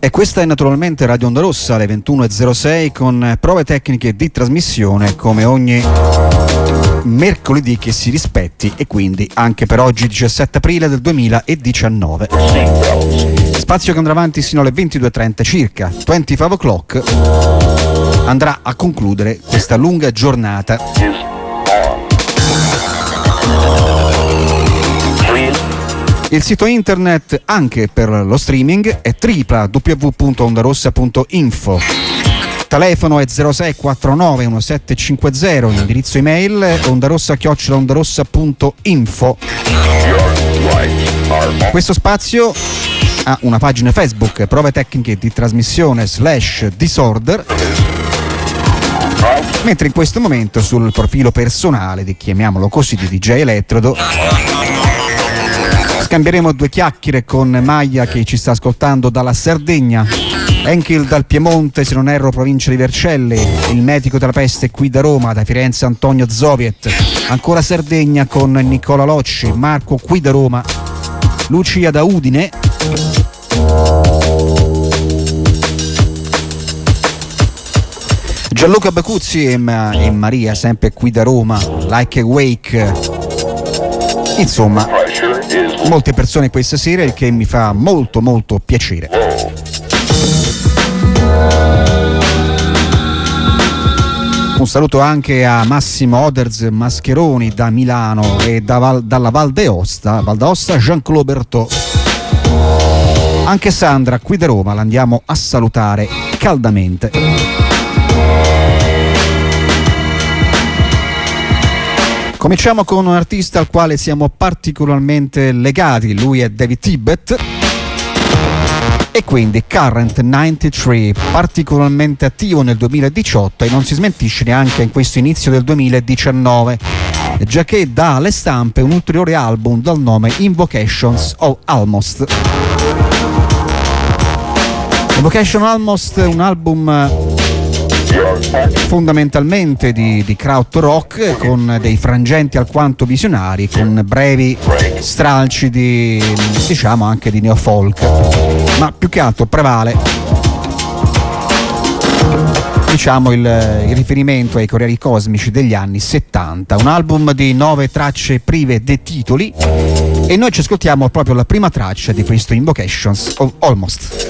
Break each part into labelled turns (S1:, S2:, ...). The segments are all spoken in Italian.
S1: E questa è naturalmente Radio Onda Rossa alle 21.06 con prove tecniche di trasmissione come ogni mercoledì che si rispetti, e quindi anche per oggi 17 aprile del 2019. Spazio che andrà avanti sino alle 22.30 circa. 25 o'clock andrà a concludere questa lunga giornata. Il sito internet anche per lo streaming è www.ondarossa.info. Telefono è 0649 1750, indirizzo email ondarossa@ondarossa.info. Questo spazio ha una pagina Facebook, prove tecniche di trasmissione /disorder, mentre in questo momento sul profilo personale di, chiamiamolo così, di DJ Elettrodo scambieremo due chiacchiere con Maia che ci sta ascoltando dalla Sardegna, Enkil dal Piemonte, se non erro provincia di Vercelli, il medico della peste qui da Roma, da Firenze Antonio Zoviet, ancora Sardegna con Nicola Locci, Marco qui da Roma, Lucia da Udine, Gianluca Bacuzzi e Maria sempre qui da Roma, Like a Wake. Insomma, molte persone questa sera, il che mi fa molto molto piacere. Un saluto anche a Massimo Oderz Mascheroni da Milano e dalla Val d'Aosta, Jean-Claude Berthaud. Anche Sandra qui da Roma l'andiamo a salutare caldamente. Cominciamo con un artista al quale siamo particolarmente legati, lui è David Tibet e quindi Current 93, particolarmente attivo nel 2018 e non si smentisce neanche in questo inizio del 2019, già che dà alle stampe un ulteriore album dal nome Invocations of Almost. Invocation Almost è un album fondamentalmente di krautrock rock, con dei frangenti alquanto visionari, con brevi stralci di, diciamo, anche di neofolk, ma più che altro prevale, diciamo, il riferimento ai Corrieri Cosmici degli anni 70. Un album di 9 tracce prive dei titoli e noi ci ascoltiamo proprio la prima traccia di questo Invocations of Almost.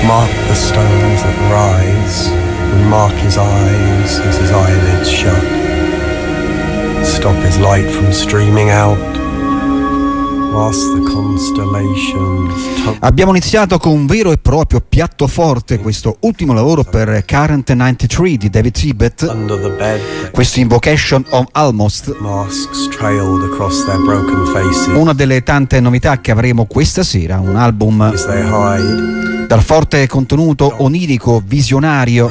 S2: mark the stones that rise, we mark his eyes as his eyelids shut, stop his light from streaming out.
S1: Abbiamo iniziato con un vero e proprio piatto forte questo ultimo lavoro per Current 93 di David Tibet, questo Invocation of Almost, una delle tante novità che avremo questa sera, un album dal forte contenuto onirico, visionario,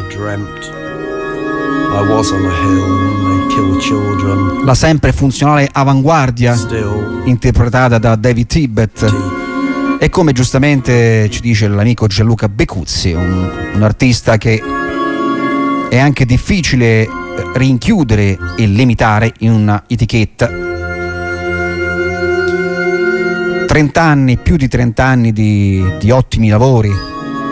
S1: la sempre funzionale avanguardia interpretata da David Tibet, e come giustamente ci dice l'amico Gianluca Becuzzi, un artista che è anche difficile rinchiudere e limitare in una etichetta. 30 anni, più di 30 anni di ottimi lavori.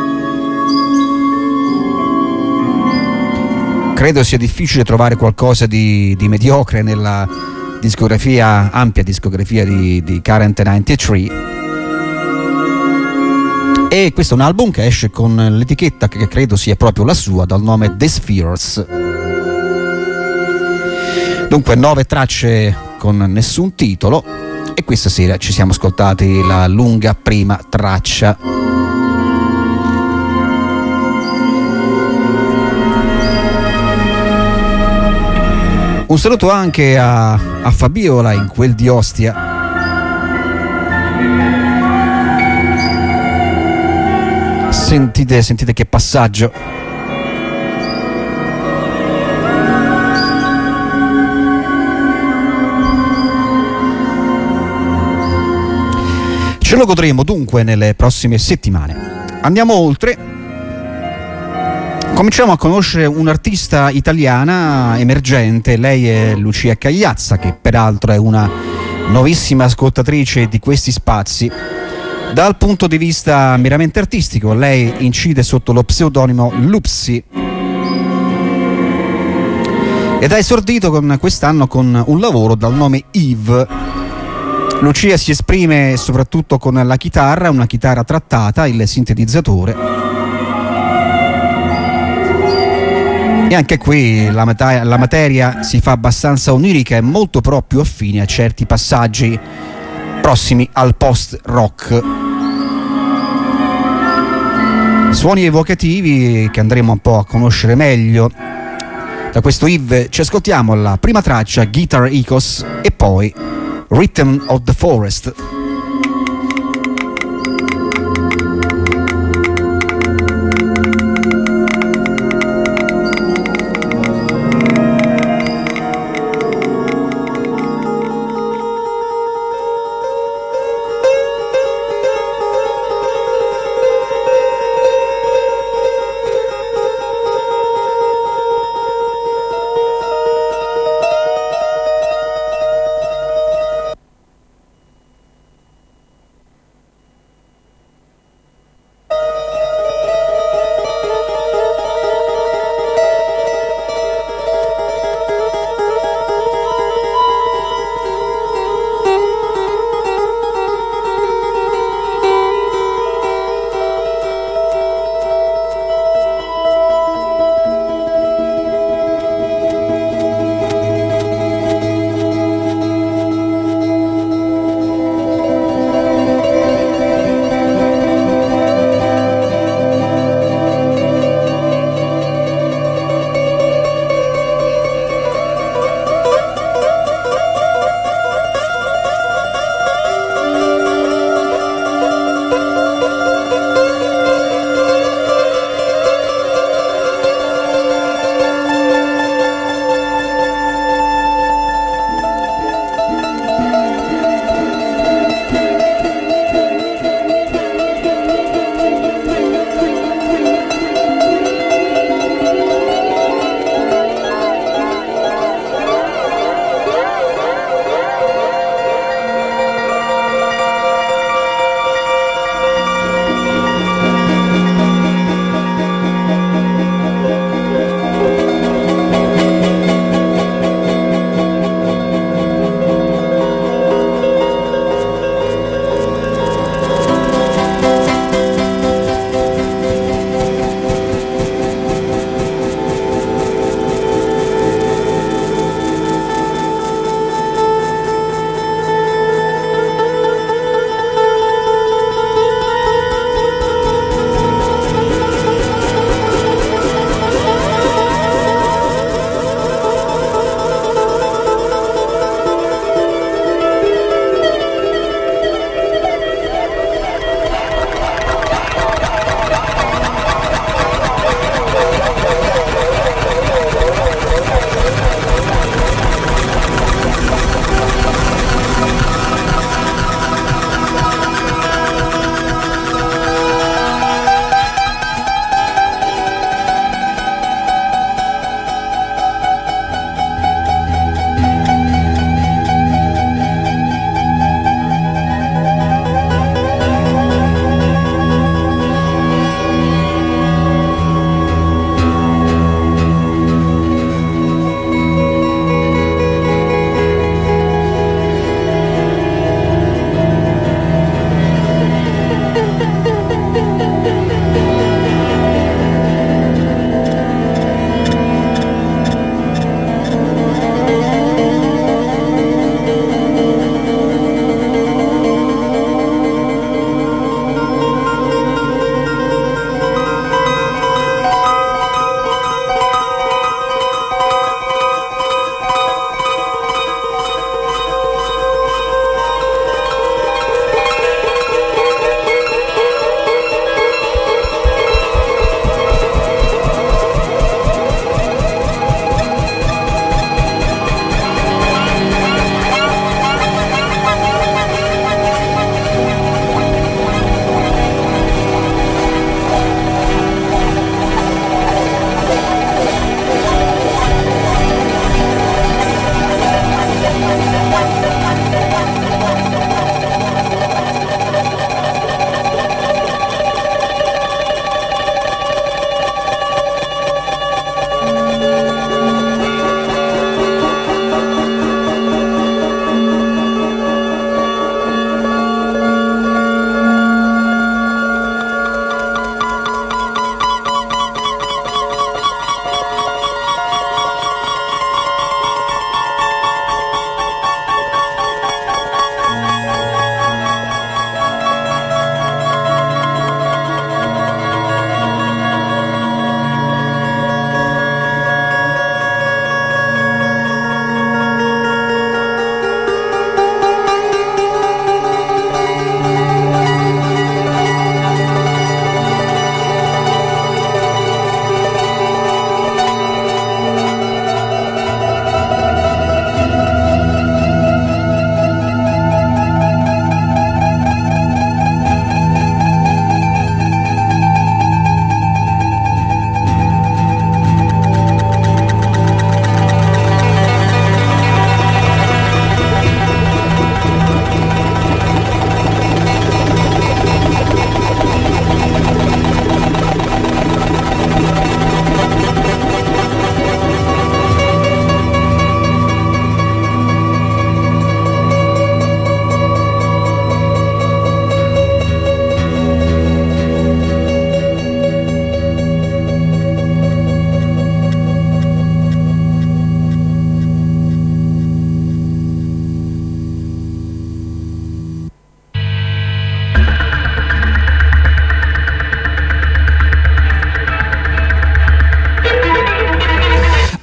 S1: Credo sia difficile trovare qualcosa di mediocre nella discografia, ampia discografia di Current 93. E questo è un album che esce con l'etichetta che credo sia proprio la sua, dal nome The Spheres. Dunque 9 tracce con nessun titolo, e questa sera ci siamo ascoltati la lunga prima traccia. Un saluto anche a Fabiola in quel di Ostia. Sentite che passaggio. Ce lo godremo dunque nelle prossime settimane. Andiamo oltre. Cominciamo a conoscere un'artista italiana emergente. Lei è Lucia Cagliazza, che peraltro è una nuovissima ascoltatrice di questi spazi. Dal punto di vista meramente artistico, lei incide sotto lo pseudonimo Lupsi ed ha esordito quest'anno con un lavoro dal nome Eve. Lucia si esprime soprattutto con la chitarra, una chitarra trattata, il sintetizzatore. E anche qui la materia si fa abbastanza onirica e molto però più affine a certi passaggi prossimi al post-rock. Suoni evocativi che andremo un po' a conoscere meglio. Da questo Eve ci ascoltiamo la prima traccia, Guitar Ecos, e poi Rhythm of the Forest.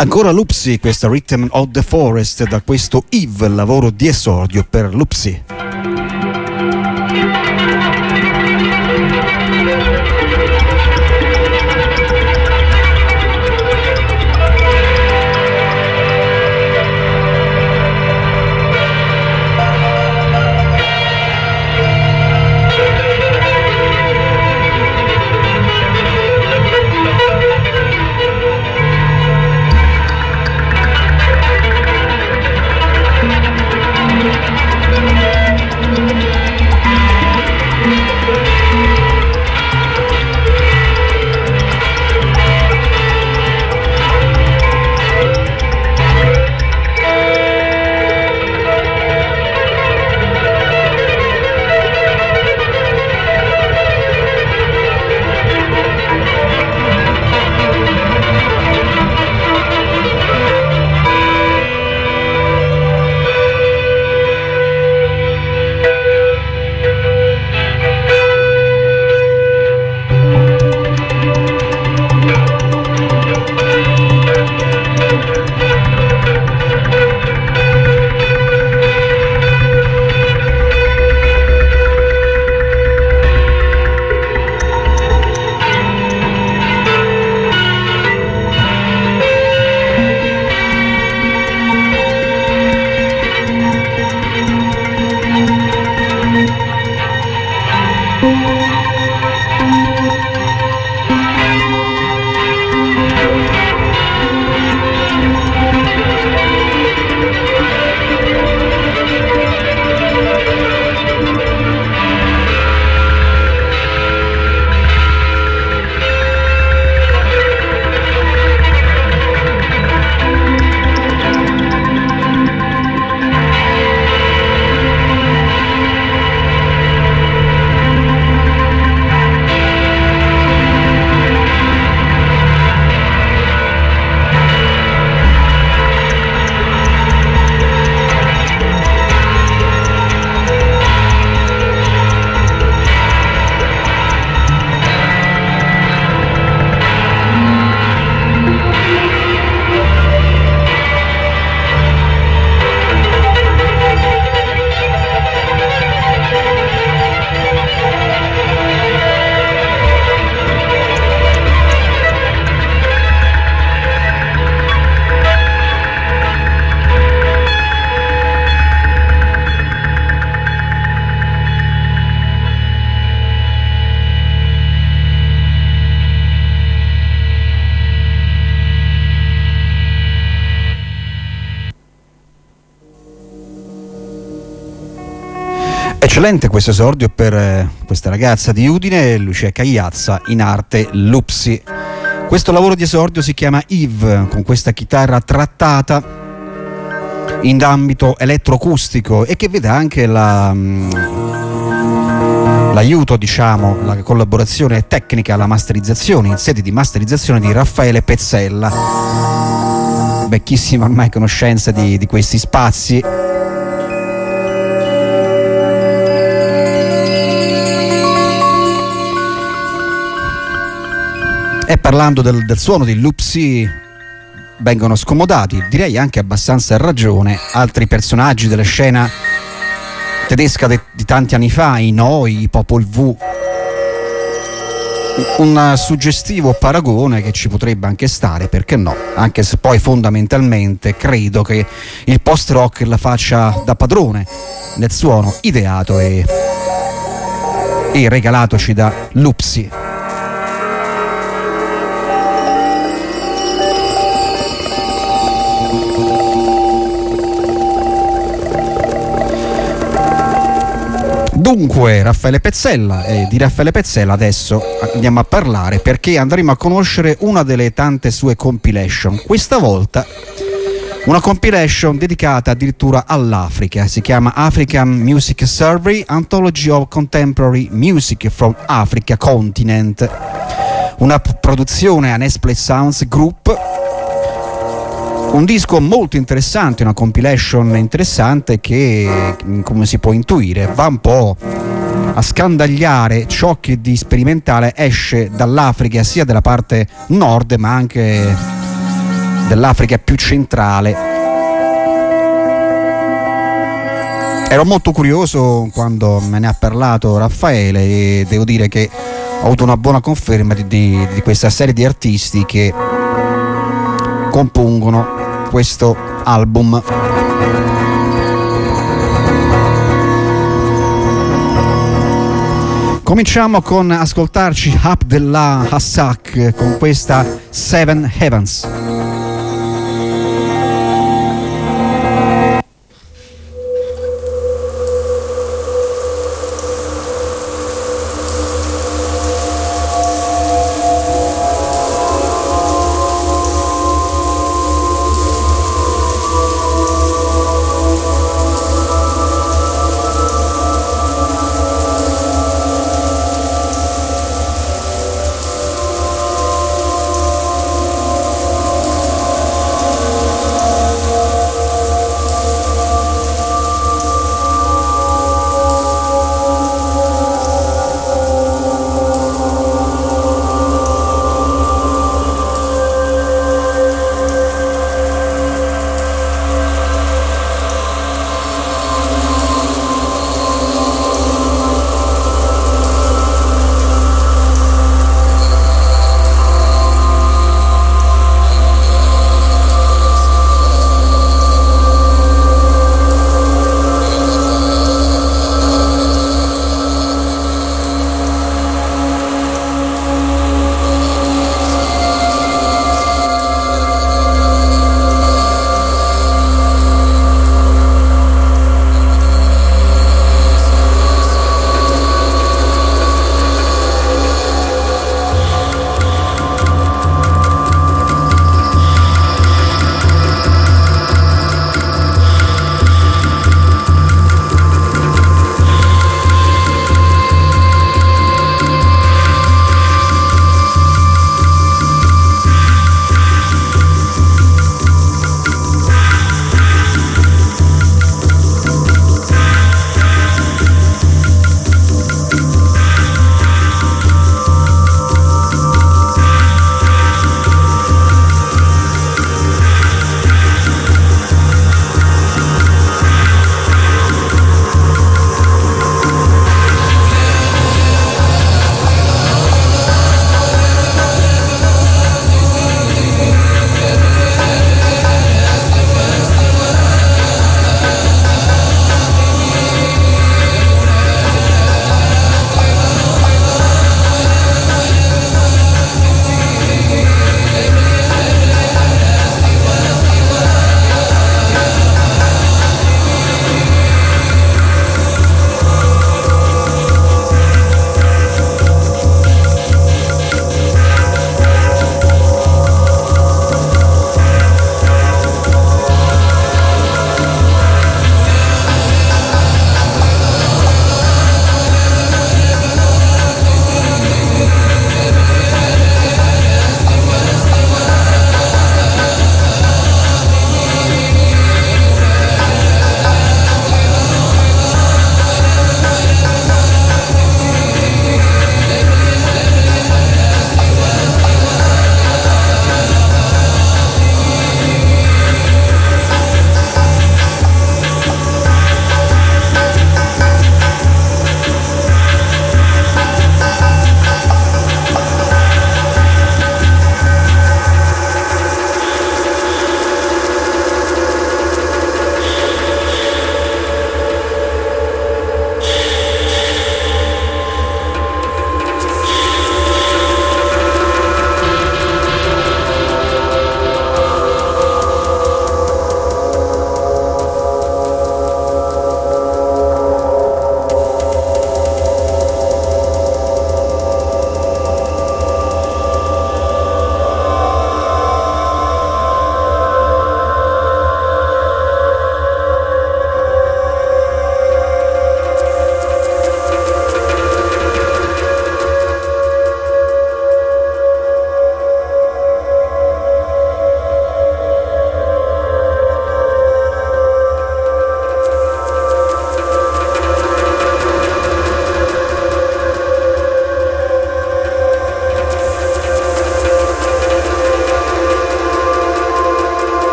S1: Ancora Lupsi, questa Rhythm of the Forest, da questo Eve, lavoro di esordio per Lupsi. Eccellente questo esordio per questa ragazza di Udine, Lucia Cagliazza, in arte Lupsi. Questo lavoro di esordio si chiama Eve, con questa chitarra trattata in ambito elettroacustico e che vede anche l'aiuto, diciamo, la collaborazione tecnica alla masterizzazione, in sede di masterizzazione, di Raffaele Pezzella, vecchissima ormai conoscenza di questi spazi. E parlando del suono di Lupsi, vengono scomodati, direi anche abbastanza a ragione, altri personaggi della scena tedesca di tanti anni fa, i Noi, i Popol V. Un suggestivo paragone che ci potrebbe anche stare, perché no, anche se poi fondamentalmente credo che il post-rock la faccia da padrone nel suono ideato e regalatoci da Lupsi. Dunque, Raffaele Pezzella, di Raffaele Pezzella adesso andiamo a parlare, perché andremo a conoscere una delle tante sue compilation. Questa volta una compilation dedicata addirittura all'Africa, si chiama African Music Survey, Anthology of Contemporary Music from Africa Continent, una produzione Unexplored Sounds Group. Un disco molto interessante, una compilation interessante che, come si può intuire, va un po' a scandagliare ciò che di sperimentale esce dall'Africa, sia della parte nord ma anche dell'Africa più centrale. Ero molto curioso quando me ne ha parlato Raffaele e devo dire che ho avuto una buona conferma di questa serie di artisti che compongono questo album. Cominciamo con ascoltarci Abdellah Hassak con questa Seven Heavens.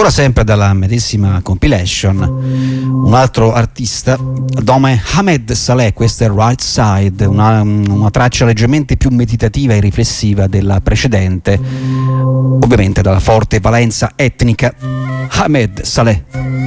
S1: Ora sempre dalla medesima compilation, un altro artista, nome Hamed Saleh, questa è Right Side, una traccia leggermente più meditativa e riflessiva della precedente, ovviamente dalla forte valenza etnica. Hamed Saleh.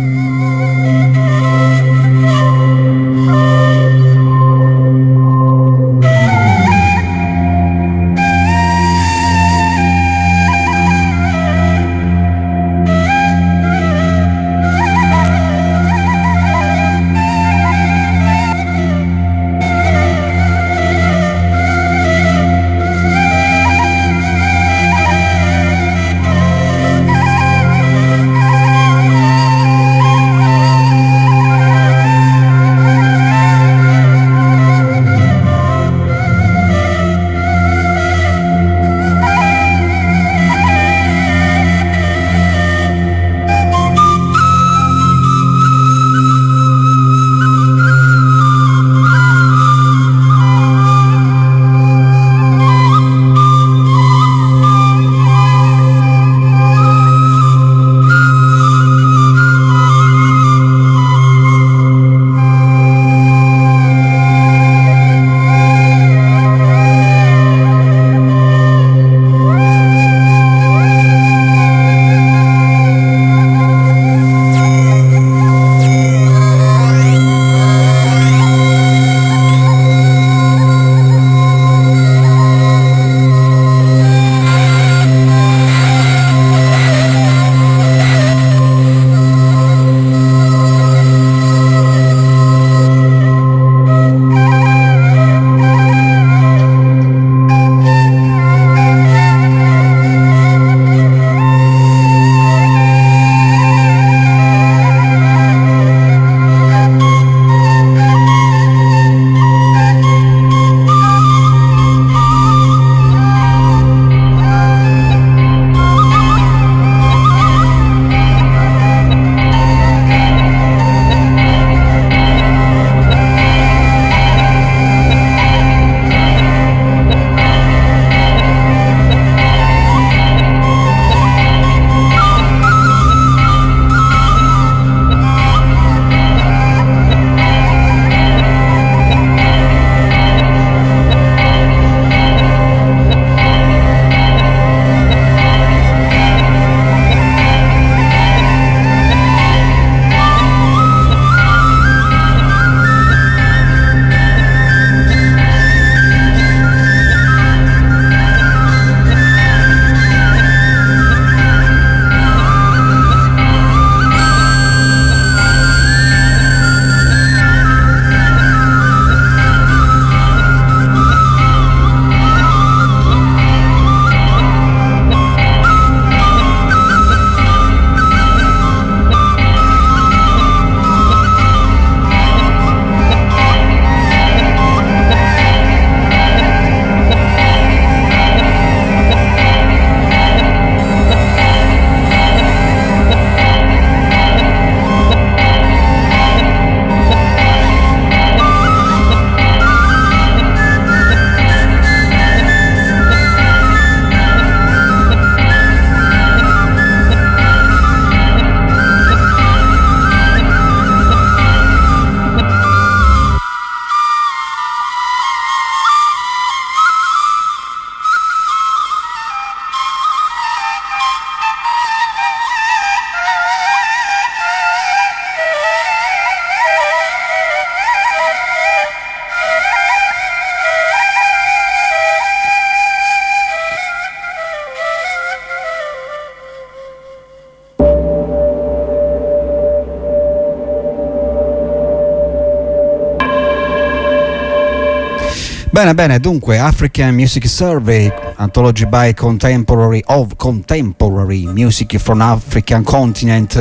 S1: Bene, bene, dunque African Music Survey, Anthology by Contemporary of Contemporary Music from African Continent.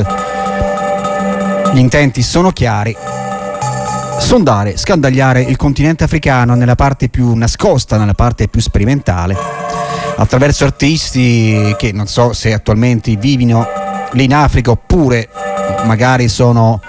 S1: Gli intenti sono chiari: sondare, scandagliare il continente africano nella parte più nascosta, nella parte più sperimentale, attraverso artisti che non so se attualmente vivino lì in Africa oppure magari sono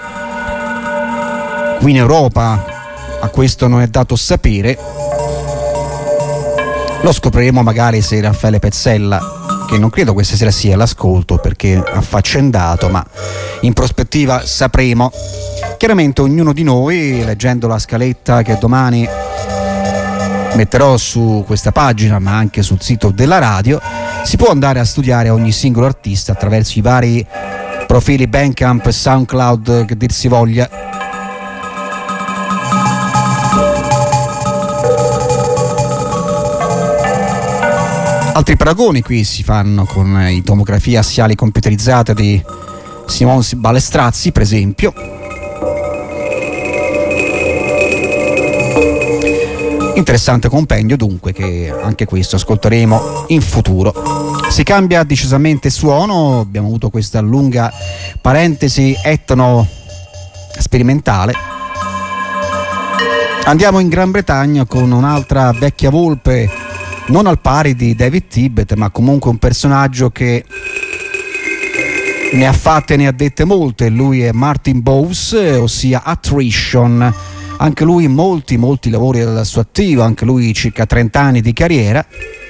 S1: qui in Europa, a questo non è dato sapere. Lo scopriremo magari se Raffaele Pezzella che non credo questa sera sia l'ascolto perché affaccendato, ma in prospettiva sapremo. Chiaramente ognuno di noi, leggendo la scaletta che domani metterò su questa pagina ma anche sul sito della radio, si può andare a studiare ogni singolo artista attraverso i vari profili Bandcamp, SoundCloud, che dir si voglia. Altri paragoni qui si fanno con i tomografie assiali computerizzate di Simon Balestrazzi, per esempio. Interessante compendio dunque, che anche questo ascolteremo in futuro. Si cambia decisamente suono, abbiamo avuto questa lunga parentesi etno sperimentale. Andiamo in Gran Bretagna con un'altra vecchia volpe, non al pari di David Tibet, ma comunque un personaggio che ne ha fatte e ne ha dette molte. Lui è Martin Bowes, ossia Attrition. Anche lui molti lavori al suo attivo, anche lui circa 30 anni di carriera.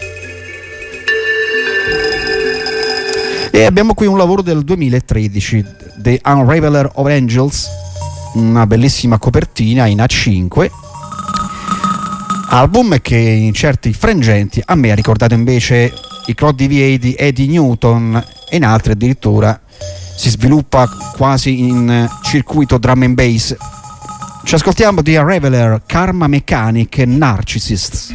S1: E abbiamo qui un lavoro del 2013, The Unraveler of Angels, una bellissima copertina in A5, album che in certi frangenti a me ha ricordato invece i Claude DVA di Eddie Newton, e in altri addirittura si sviluppa quasi in circuito drum and bass. Ci ascoltiamo di Unraveler, Karma Mechanic e Narcissists.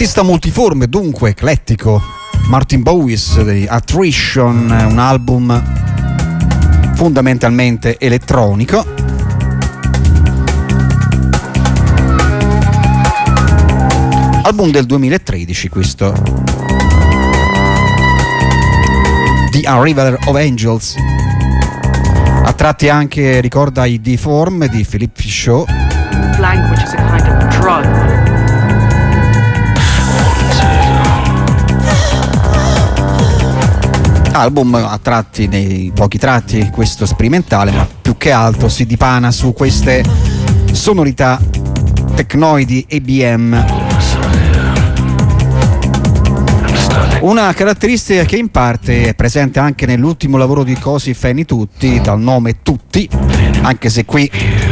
S1: Artista multiforme, dunque eclettico, Martin Bowis di Attrition, un album fondamentalmente elettronico. Album del 2013 questo, The Arrival of Angels. A tratti anche ricorda i Deform di Philippe Fichot.
S3: Language is a kind of drug.
S1: Album a tratti, nei pochi tratti, questo sperimentale, ma più che altro si dipana su queste sonorità tecnoidi EBM. Una caratteristica che in parte è presente anche nell'ultimo lavoro di Cosi Fanny Tutti, dal nome Tutti, anche se qui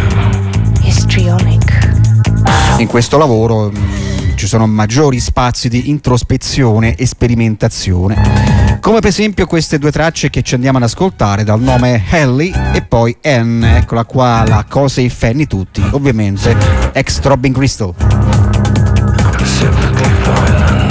S1: in questo lavoro ci sono maggiori spazi di introspezione e sperimentazione, come per esempio queste due tracce che ci andiamo ad ascoltare dal nome Helly e poi N, eccola qua, la Cosi Fanny Tutti, ovviamente ex Throbbing Gristle.